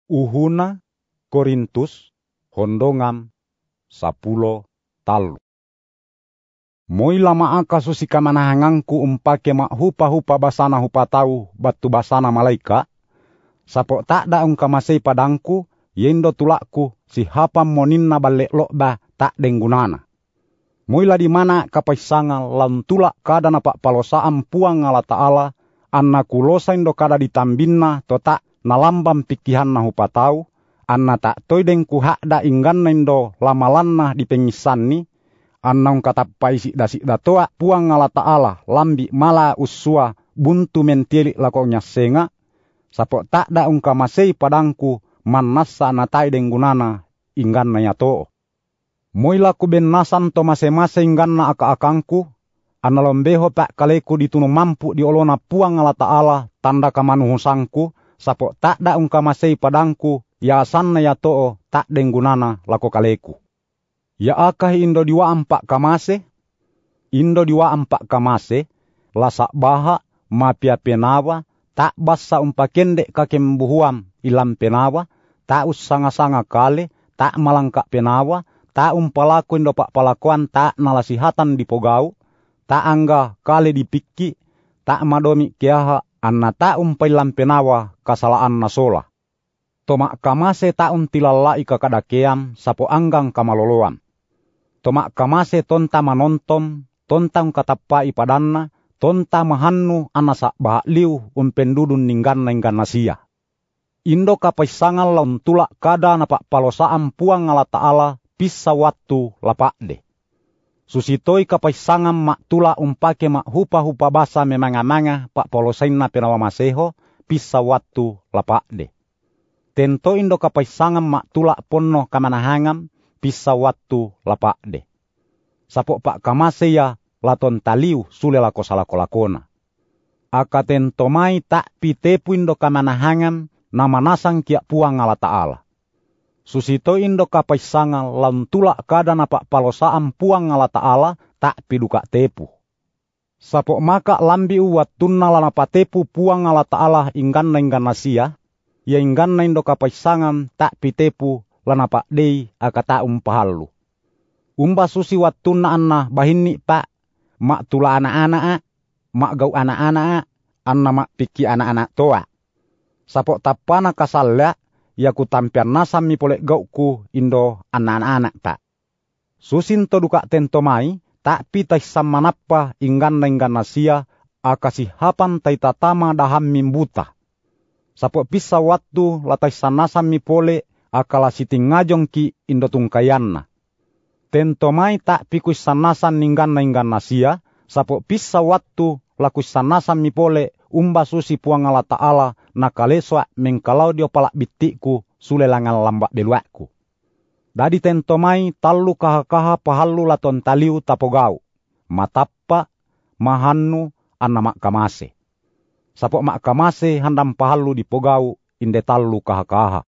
Uhuna Korintus hondongam 10:3. Moi lama aka susi kamanahangangku umpake mak hupa-hupa basana hupa tau batu basana malaika. Sapo tak da ungkamasei padangku yendo tulakku si hapam moninna balik lokba tak denggunana. Moi la di mana kapaisanga lan tulak kada napak palosaan puang Allah Ta'ala anna kulosa indo kada ditambinna to tak nalambam pikihanna hupa tau anna tak toidengku hakda ingganna indo lamalanna di pengisanni anna ungkatappai sikda toa puang Allah Ta'ala lambi mala usua buntu mentili lakonya senga sapo tak da ungkamasei padangku manassa natai denggunana ingganna yato. Moila ku bennasan to mase-mase ingganna aka-akangku anna lombeho pak kaleku ditunu mampu diolona puang Allah Ta'ala tanda kamanuhusangku sapo tak da ungkamasei padangku ya asanna yato tak denggunana lako kaleku. Ya akah indo diwa ampak kamase? Indo diwa ampak kamase, lasak baha, mapia penawa, tak basa umpakendek kakembuhuam ilam penawa, tak usanga-sanga kale, tak malangkak penawa, tak umpalaku indo pak palakuan tak nalasihatan di pogau, tak angga kale dipikki, tak madomi kiaha, anna tak umpailam penawa kasalaan nasola. Tomak kamase tak untilalai kakadakeam sapo anggang kamaloloan. Tomak kamase tonta manontom, tonta ungkatapai padanna, tonta mahannu anasak bahak liu umpendudun ninggan nasia. Indo kapaisangan laun tulak kada napak palosaan puang Allah Ta'ala pisa waktu lapak de. Susitoi kapaisangan mak tulak umpake mak hupa-hupa basa memanga-manga pak polosainna penawa maseho pisa waktu lapak de. Tento indo kapaisangan mak tulak ponno kamanahangam pisa waktu lapak de. Sapo pak kamase ya laton taliu sule lako salako-lakona. Aka tento mai tak pitepu indo kamanahangam nama nasang kia puang Allah Ta'ala. Susito indo kapaisangan laun tulak kada napak palosaan puang Allah Ta'ala tak piduka tepu. Sapo maka lambi uwat tunna lana patepu puang Allah Ta'ala ingganna nasia, ya ingganna indo kapaisangan tak pitepu lana pak dei akata umpahallu. Umba susi wattunna anna bahinni pak, mak tula anak-anak, mak gau anak-anak, anna mak piki anak-anak toa. Sapo tapana kasalla, ya ku tampian nasam mi polek gauku indo anak-anak pak. Susin to duka tento mai, tak pitai samanappa ingganna nasia, akasi hapan tai tatama daham mimbuta. Sapo pisa waktu latai sanasam mi pole, akala siting ngajong ki indo tungkayanna. Tento mai tak pikus sanasan ingganna nasia, sapo pisa waktu lakus sanasan mi pole umba susi puang Allah Ta'ala nakaleswa mengkalau dio palak bitikku sule langal lambak deluakku. Dadi tento mai tallu kaha-kaha pahallu laton taliu tapogau, matappa, mahannu, anna mak kamase. Sapo mak kamase handam pahallu di pogau inde tallu kaha-kaha.